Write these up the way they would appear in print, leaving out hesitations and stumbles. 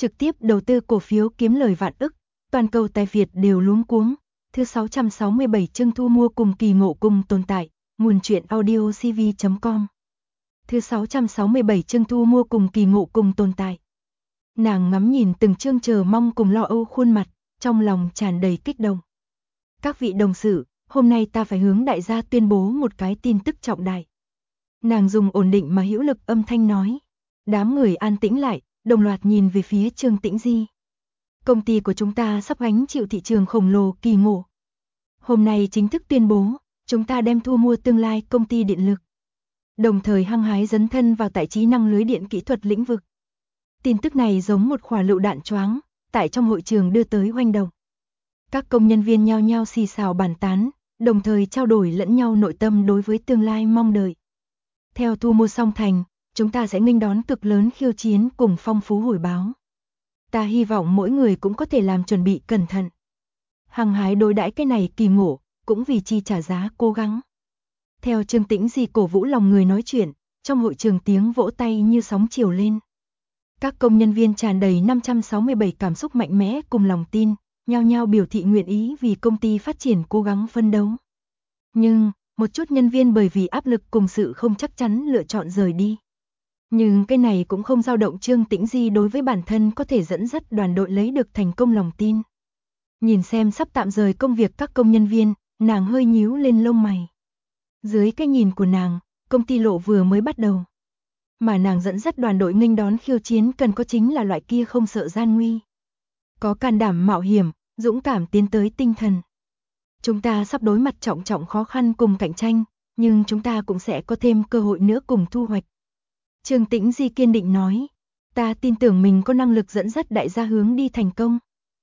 trực tiếp đầu tư cổ phiếu kiếm lời vạn ức, toàn cầu tài Việt đều luống cuống. Thứ 667 chương thu mua cùng kỳ ngộ cùng tồn tại, nguồn truyện audio cv.com. Thứ 667 chương thu mua cùng kỳ ngộ cùng tồn tại. Nàng ngắm nhìn từng chương chờ mong cùng lo âu khuôn mặt, trong lòng tràn đầy kích động. Các vị đồng sự, hôm nay ta phải hướng đại gia tuyên bố một cái tin tức trọng đại. Nàng dùng ổn định mà hữu lực âm thanh nói. Đám người an tĩnh lại, đồng loạt nhìn về phía Trương Tĩnh Di. Công ty của chúng ta sắp gánh chịu thị trường khổng lồ kỳ ngộ. Hôm nay chính thức tuyên bố, chúng ta đem thu mua tương lai công ty điện lực. Đồng thời hăng hái dấn thân vào tại trí năng lưới điện kỹ thuật lĩnh vực. Tin tức này giống một quả lựu đạn choáng, tại trong hội trường đưa tới hoành động. Các công nhân viên nhao nhao xì xào bàn tán, đồng thời trao đổi lẫn nhau nội tâm đối với tương lai mong đợi. Theo thu mua xong thành, chúng ta sẽ nghênh đón cực lớn khiêu chiến cùng phong phú hồi báo. Ta hy vọng mỗi người cũng có thể làm chuẩn bị cẩn thận. Hăng hái đối đãi cái này kỳ ngộ, cũng vì chi trả giá cố gắng. Theo Trương Tĩnh Di cổ vũ lòng người nói chuyện, trong hội trường tiếng vỗ tay như sóng chiều lên. Các công nhân viên tràn đầy 567 cảm xúc mạnh mẽ cùng lòng tin, nhao nhao biểu thị nguyện ý vì công ty phát triển cố gắng phân đấu. Nhưng, một chút nhân viên bởi vì áp lực cùng sự không chắc chắn lựa chọn rời đi. Nhưng cái này cũng không dao động Trương Tĩnh Di đối với bản thân có thể dẫn dắt đoàn đội lấy được thành công lòng tin. Nhìn xem sắp tạm rời công việc các công nhân viên, nàng hơi nhíu lên lông mày. Dưới cái nhìn của nàng, công ty lộ vừa mới bắt đầu. Mà nàng dẫn dắt đoàn đội nghênh đón khiêu chiến cần có chính là loại kia không sợ gian nguy. Có can đảm mạo hiểm, dũng cảm tiến tới tinh thần. Chúng ta sắp đối mặt trọng khó khăn cùng cạnh tranh, nhưng chúng ta cũng sẽ có thêm cơ hội nữa cùng thu hoạch. Trương Tĩnh Di kiên định nói, ta tin tưởng mình có năng lực dẫn dắt đại gia hướng đi thành công.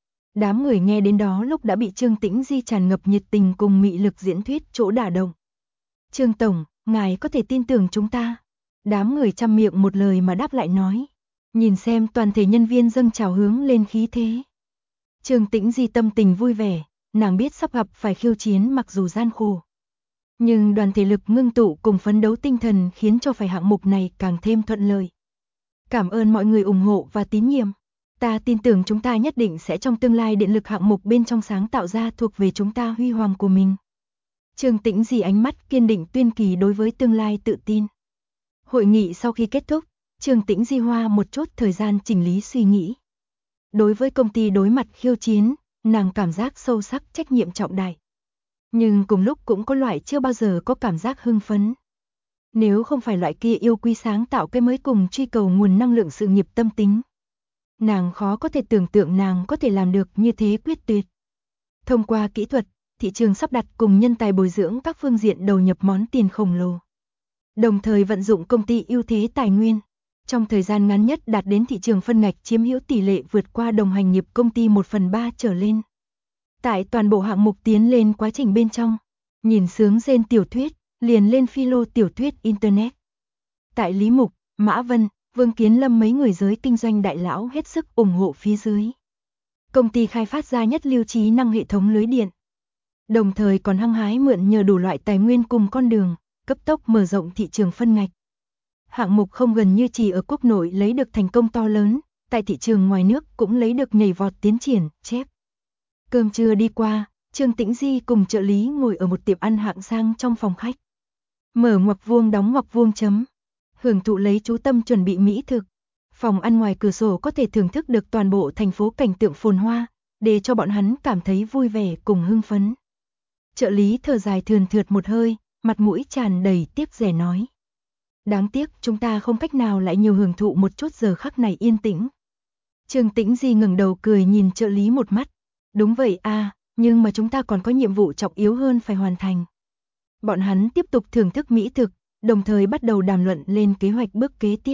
Đám người nghe đến đó lúc đã bị Trương Tĩnh Di tràn ngập nhiệt tình cùng mị lực diễn thuyết chỗ đả động. Trương Tổng, ngài có thể tin tưởng chúng ta. Đám người trăm miệng một lời mà đáp lại nói. Nhìn xem toàn thể nhân viên dâng trào hướng lên khí thế. Trương Tĩnh Di tâm tình vui vẻ, nàng biết sắp gặp phải khiêu chiến mặc dù gian khổ. Nhưng đoàn thể lực ngưng tụ cùng phấn đấu tinh thần khiến cho phải hạng mục này càng thêm thuận lợi. Cảm ơn mọi người ủng hộ và tín nhiệm. Ta tin tưởng chúng ta nhất định sẽ trong tương lai điện lực hạng mục bên trong sáng tạo ra thuộc về chúng ta huy hoàng của mình. Trương Tĩnh Di ánh mắt kiên định tuyên kỳ đối với tương lai tự tin. Hội nghị sau khi kết thúc, Trương Tĩnh Di hoa một chút thời gian chỉnh lý suy nghĩ. Đối với công ty đối mặt khiêu chiến, nàng cảm giác sâu sắc trách nhiệm trọng đại. Nhưng cùng lúc cũng có loại chưa bao giờ có cảm giác hưng phấn. Nếu không phải loại kia yêu quý sáng tạo cái mới cùng truy cầu nguồn năng lượng sự nghiệp tâm tính. Nàng khó có thể tưởng tượng nàng có thể làm được như thế quyết tuyệt. Thông qua kỹ thuật, thị trường sắp đặt cùng nhân tài bồi dưỡng các phương diện đầu nhập món tiền khổng lồ. Đồng thời vận dụng công ty ưu thế tài nguyên. Trong thời gian ngắn nhất đạt đến thị trường phân ngạch chiếm hữu tỷ lệ vượt qua đồng hành nghiệp công ty 1/3 trở lên. Tại toàn bộ hạng mục tiến lên quá trình bên trong, nhìn sướng rên tiểu thuyết, liền lên philo tiểu thuyết Internet. Tại Lý Mục, Mã Vân, Vương Kiến Lâm mấy người giới kinh doanh đại lão hết sức ủng hộ phía dưới. Công ty khai phát ra nhất lưu trí năng hệ thống lưới điện. Đồng thời còn hăng hái mượn nhờ đủ loại tài nguyên cùng con đường, cấp tốc mở rộng thị trường phân ngạch. Hạng mục không gần như chỉ ở quốc nội lấy được thành công to lớn, tại thị trường ngoài nước cũng lấy được nhảy vọt tiến triển, chép. Cơm trưa đi qua, Trương Tĩnh Di cùng trợ lý ngồi ở một tiệm ăn hạng sang trong phòng khách. Mở ngoặc vuông đóng ngoặc vuông chấm. Hưởng thụ lấy chú tâm chuẩn bị mỹ thực. Phòng ăn ngoài cửa sổ có thể thưởng thức được toàn bộ thành phố cảnh tượng phồn hoa, để cho bọn hắn cảm thấy vui vẻ cùng hưng phấn. Trợ lý thở dài thườn thượt một hơi, mặt mũi tràn đầy tiếc rẻ nói. Đáng tiếc chúng ta không cách nào lại nhiều hưởng thụ một chút giờ khắc này yên tĩnh. Trương Tĩnh Di ngẩng đầu cười nhìn trợ lý một mắt. Đúng vậy à, nhưng mà chúng ta còn có nhiệm vụ trọng yếu hơn phải hoàn thành. Bọn hắn tiếp tục thưởng thức mỹ thực, đồng thời bắt đầu đàm luận lên kế hoạch bước kế tiếp.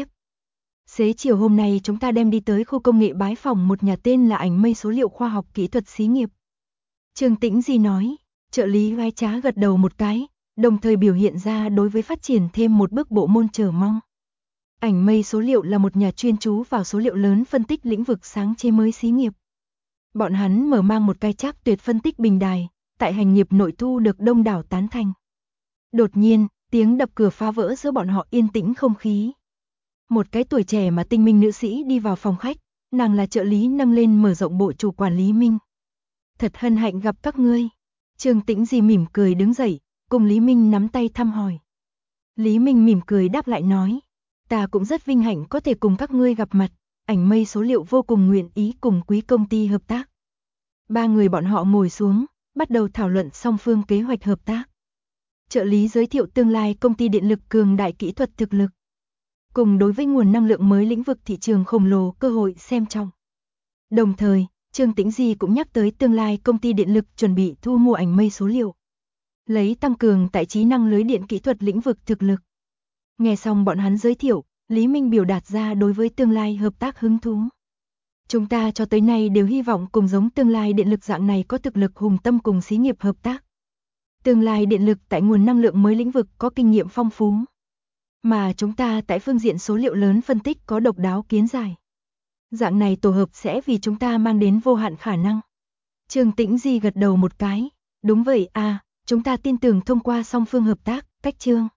Xế chiều hôm nay chúng ta đem đi tới khu công nghệ bái phỏng một nhà tên là Ảnh Mây Số liệu Khoa học Kỹ thuật Xí nghiệp. Trương Tĩnh Di nói, trợ lý gái trá gật đầu một cái, đồng thời biểu hiện ra đối với phát triển thêm một bước bộ môn chờ mong. Ảnh Mây Số liệu là một nhà chuyên chú vào số liệu lớn phân tích lĩnh vực sáng chế mới xí nghiệp. Bọn hắn mở mang một cái trác tuyệt phân tích bình đài, tại hành nghiệp nội thu được đông đảo tán thành. Đột nhiên, tiếng đập cửa phá vỡ giữa bọn họ yên tĩnh không khí. Một cái tuổi trẻ mà tinh minh nữ sĩ đi vào phòng khách, nàng là trợ lý nâng lên mở rộng bộ chủ quản Lý Minh. Thật hân hạnh gặp các ngươi. Trương Tĩnh Di mỉm cười đứng dậy, cùng Lý Minh nắm tay thăm hỏi. Lý Minh mỉm cười đáp lại nói, ta cũng rất vinh hạnh có thể cùng các ngươi gặp mặt, Ảnh Mây Số Liệu vô cùng nguyện ý cùng quý công ty hợp tác. Ba người bọn họ ngồi xuống, bắt đầu thảo luận song phương kế hoạch hợp tác. Trợ lý giới thiệu tương lai công ty điện lực cường đại kỹ thuật thực lực. Cùng đối với nguồn năng lượng mới lĩnh vực thị trường khổng lồ cơ hội xem trọng. Đồng thời, Trương Tĩnh Di cũng nhắc tới tương lai công ty điện lực chuẩn bị thu mua Ảnh Mây Số Liệu. Lấy tăng cường tại trí năng lưới điện kỹ thuật lĩnh vực thực lực. Nghe xong bọn hắn giới thiệu, Lý Minh biểu đạt ra đối với tương lai hợp tác hứng thú. Chúng ta cho tới nay đều hy vọng cùng giống tương lai điện lực dạng này có thực lực hùng tâm cùng xí nghiệp hợp tác. Tương lai điện lực tại nguồn năng lượng mới lĩnh vực có kinh nghiệm phong phú. Mà chúng ta tại phương diện số liệu lớn phân tích có độc đáo kiến giải. Dạng này tổ hợp sẽ vì chúng ta mang đến vô hạn khả năng. Trương Tĩnh Di gật đầu một cái. Đúng vậy à, chúng ta tin tưởng thông qua song phương hợp tác, cách Trương